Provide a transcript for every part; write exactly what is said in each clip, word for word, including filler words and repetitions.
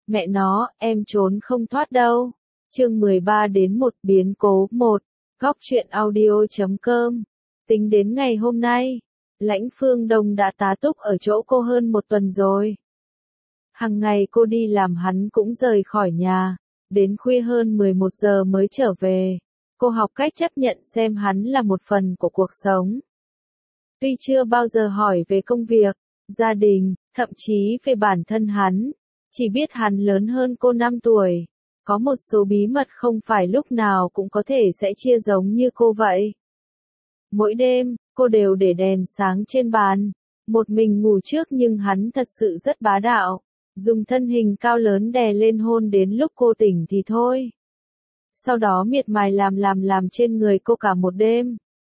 Mẹ nó, em trốn không thoát đâu. Chương mười ba đến một biến cố một. Góc truyện audio chấm com. Tính đến ngày hôm nay, Lãnh Phương Đông đã tá túc ở chỗ cô hơn một tuần rồi. Hằng ngày cô đi làm hắn cũng rời khỏi nhà, đến khuya hơn mười một giờ mới trở về. Cô học cách chấp nhận xem hắn là một phần của cuộc sống. Tuy chưa bao giờ hỏi về công việc, gia đình, thậm chí về bản thân hắn, chỉ biết hắn lớn hơn cô năm tuổi. Có một số bí mật không phải lúc nào cũng có thể sẽ chia giống như cô vậy. Mỗi đêm, cô đều để đèn sáng trên bàn, một mình ngủ trước nhưng hắn thật sự rất bá đạo, dùng thân hình cao lớn đè lên hôn đến lúc cô tỉnh thì thôi. Sau đó miệt mài làm làm làm trên người cô cả một đêm.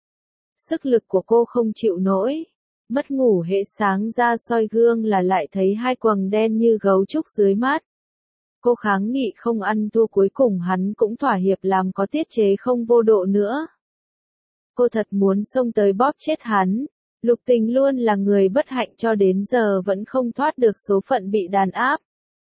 Sức lực của cô không chịu nổi, mất ngủ hễ sáng ra soi gương là lại thấy hai quầng đen như gấu trúc dưới mắt. Cô kháng nghị không ăn thua, cuối cùng hắn cũng thỏa hiệp làm có tiết chế không vô độ nữa. Cô thật muốn xông tới bóp chết hắn. Lục Tình luôn là người bất hạnh cho đến giờ vẫn không thoát được số phận bị đàn áp.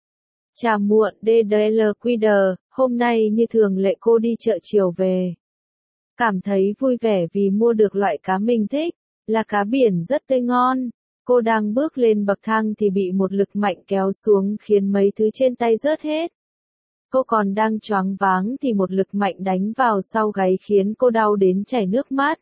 Chà muộn đê đê lờ quy đờ, hôm nay như thường lệ cô đi chợ chiều về. Cảm thấy vui vẻ vì mua được loại cá mình thích, là cá biển rất tươi ngon. Cô đang bước lên bậc thang thì bị một lực mạnh kéo xuống khiến mấy thứ trên tay rớt hết. Cô còn đang choáng váng thì một lực mạnh đánh vào sau gáy khiến cô đau đến chảy nước mắt.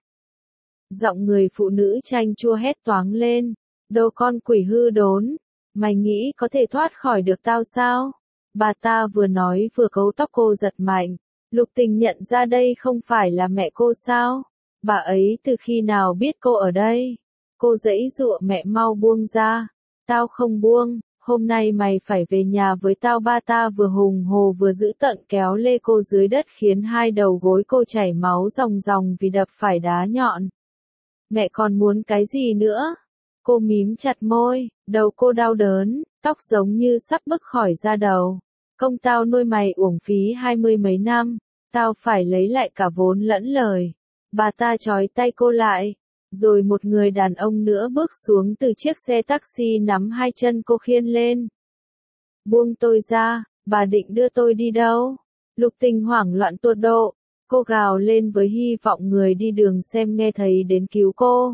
Giọng người phụ nữ chanh chua hét toáng lên, đồ con quỷ hư đốn, mày nghĩ có thể thoát khỏi được tao sao? Bà ta vừa nói vừa cấu tóc cô giật mạnh. Lục Tình nhận ra đây không phải là mẹ cô sao? Bà ấy từ khi nào biết cô ở đây? Cô giãy giụa, mẹ mau buông ra. Tao không buông, hôm nay mày phải về nhà với tao. Ba ta vừa hùng hồ vừa dữ tợn kéo lê cô dưới đất khiến hai đầu gối cô chảy máu ròng ròng vì đập phải đá nhọn. Mẹ còn muốn cái gì nữa? Cô mím chặt môi, đầu cô đau đớn, tóc giống như sắp bứt khỏi da đầu. Công tao nuôi mày uổng phí hai mươi mấy năm, tao phải lấy lại cả vốn lẫn lời. Bà ta trói tay cô lại, rồi một người đàn ông nữa bước xuống từ chiếc xe taxi nắm hai chân cô khiêng lên. Buông tôi ra, bà định đưa tôi đi đâu? Lục Tình hoảng loạn tột độ, cô gào lên với hy vọng người đi đường xem nghe thấy đến cứu cô.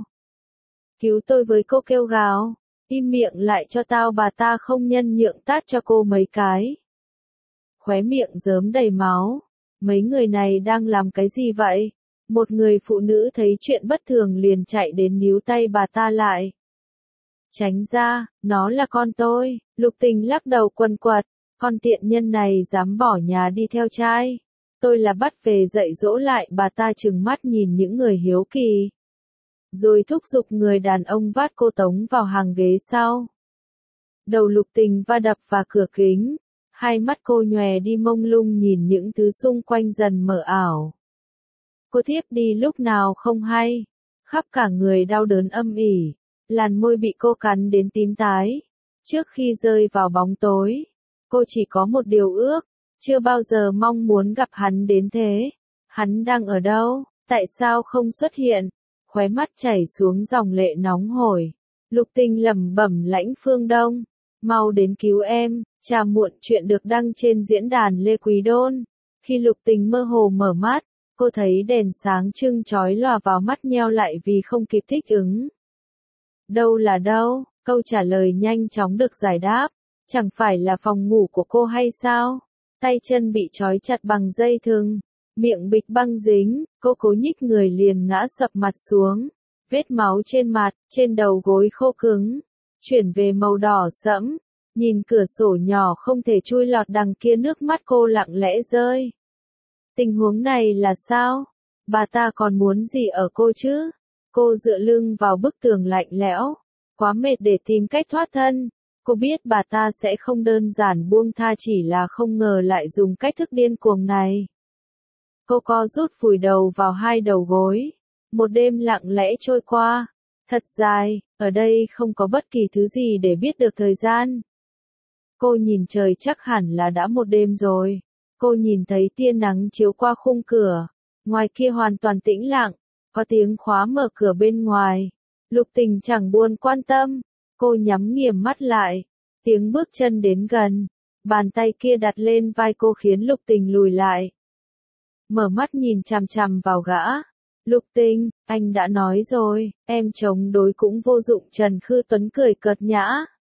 Cứu tôi với, cô kêu gào, im miệng lại cho tao. Bà ta không nhân nhượng tát cho cô mấy cái. Khóe miệng rớm đầy máu. Mấy người này đang làm cái gì vậy? Một người phụ nữ thấy chuyện bất thường liền chạy đến níu tay bà ta lại. Tránh ra, nó là con tôi. Lục Tình lắc đầu quần quật, con tiện nhân này dám bỏ nhà đi theo trai. Tôi là bắt về dạy dỗ lại. Bà ta trừng mắt nhìn những người hiếu kỳ, rồi thúc giục người đàn ông vác cô tống vào hàng ghế sau. Đầu Lục Tình va đập vào cửa kính, hai mắt cô nhòe đi mông lung nhìn những thứ xung quanh dần mờ ảo. Cô thiếp đi lúc nào không hay, khắp cả người đau đớn âm ỉ, làn môi bị cô cắn đến tím tái. Trước khi rơi vào bóng tối, cô chỉ có một điều ước, chưa bao giờ mong muốn gặp hắn đến thế. Hắn đang ở đâu? Tại sao không xuất hiện? Khóe mắt chảy xuống dòng lệ nóng hổi. Lục Tình lẩm bẩm, Lãnh Phương Đông, mau đến cứu em. Trà muộn chuyện được đăng trên diễn đàn Lê Quý Đôn. Khi Lục Tình mơ hồ mở mắt, cô thấy đèn sáng trưng chói lòa vào mắt, nheo lại vì không kịp thích ứng. Đâu là đâu? Câu trả lời nhanh chóng được giải đáp. Chẳng phải là phòng ngủ của cô hay sao? Tay chân bị trói chặt bằng dây thừng, miệng bịch băng dính, cô cố nhích người liền ngã sập mặt xuống. Vết máu trên mặt, trên đầu gối khô cứng, chuyển về màu đỏ sẫm. Nhìn cửa sổ nhỏ không thể chui lọt đằng kia, nước mắt cô lặng lẽ rơi. Tình huống này là sao? Bà ta còn muốn gì ở cô chứ? Cô dựa lưng vào bức tường lạnh lẽo, quá mệt để tìm cách thoát thân. Cô biết bà ta sẽ không đơn giản buông tha, chỉ là không ngờ lại dùng cách thức điên cuồng này. Cô co rút vùi đầu vào hai đầu gối. Một đêm lặng lẽ trôi qua, thật dài, ở đây không có bất kỳ thứ gì để biết được thời gian. Cô nhìn trời, chắc hẳn là đã một đêm rồi. Cô nhìn thấy tia nắng chiếu qua khung cửa, ngoài kia hoàn toàn tĩnh lặng, có tiếng khóa mở cửa bên ngoài. Lục Tình chẳng buồn quan tâm, cô nhắm nghiền mắt lại, tiếng bước chân đến gần, Bàn tay kia đặt lên vai cô khiến Lục Tình lùi lại. Mở mắt nhìn chằm chằm vào gã. Lục Tình, anh đã nói rồi, em chống đối cũng vô dụng. Trần Khư Tuấn cười cợt nhã.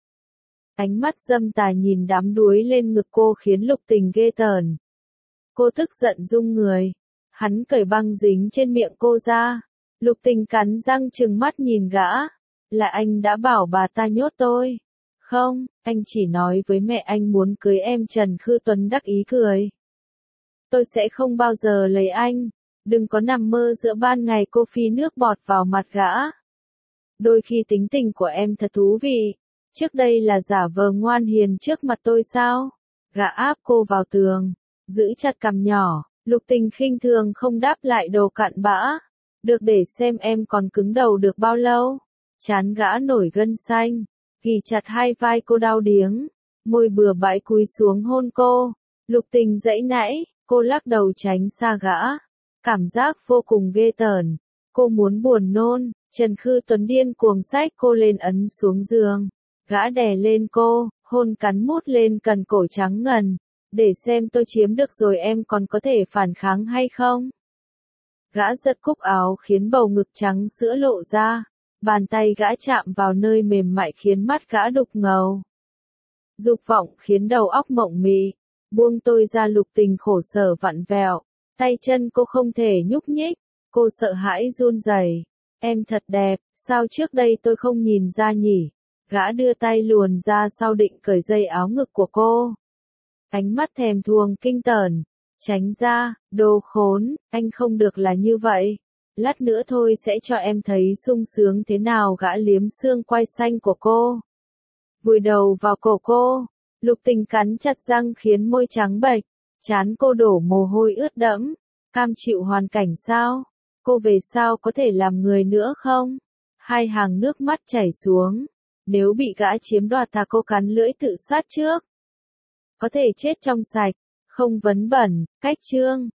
Ánh mắt dâm tà nhìn đám đuối lên ngực cô khiến Lục Tình ghê tởn. Cô tức giận rung người. Hắn cởi băng dính trên miệng cô ra. Lục Tình cắn răng trừng mắt nhìn gã. Là anh đã bảo bà ta nhốt tôi. Không, anh chỉ nói với mẹ anh muốn cưới em. Trần Khư Tuấn đắc ý cười. Tôi sẽ không bao giờ lấy anh. Đừng có nằm mơ giữa ban ngày. Cô phi nước bọt vào mặt gã. Đôi khi tính tình của em thật thú vị. Trước đây là giả vờ ngoan hiền trước mặt tôi sao? Gã áp cô vào tường. Giữ chặt cằm nhỏ. Lục Tình khinh thường không đáp lại, đồ cặn bã. Được, để xem em còn cứng đầu được bao lâu. Chán gã nổi gân xanh. Ghì chặt hai vai cô đau điếng. Môi bừa bãi cúi xuống hôn cô. Lục Tình giãy nãy. Cô lắc đầu tránh xa gã. Cảm giác vô cùng ghê tởn. Cô muốn buồn nôn. Trần Khư Tuấn điên cuồng xách cô lên ấn xuống giường. Gã đè lên cô, hôn cắn mút lên cần cổ trắng ngần. Để xem tôi chiếm được rồi em còn có thể phản kháng hay không? Gã giật cúc áo khiến bầu ngực trắng sữa lộ ra. Bàn tay gã chạm vào nơi mềm mại khiến mắt gã đục ngầu. Dục vọng khiến đầu óc mộng mị. Buông tôi ra. Lục Tình khổ sở vặn vẹo. Tay chân cô không thể nhúc nhích. Cô sợ hãi run rẩy. Em thật đẹp, sao trước đây tôi không nhìn ra nhỉ? Gã đưa tay luồn ra sau định cởi dây áo ngực của cô. Ánh mắt thèm thuồng kinh tởn. Tránh ra, đồ khốn, anh không được là như vậy. Lát nữa thôi sẽ cho em thấy sung sướng thế nào. Gã liếm xương quai xanh của cô. Vùi đầu vào cổ cô. Lục Tình cắn chặt răng khiến môi trắng bệch. Trán cô đổ mồ hôi ướt đẫm. Cam chịu hoàn cảnh sao? Cô về sau có thể làm người nữa không? Hai hàng nước mắt chảy xuống. Nếu bị gã chiếm đoạt thà cô cắn lưỡi tự sát trước. Có thể chết trong sạch. Không vấn bẩn. Cách chương.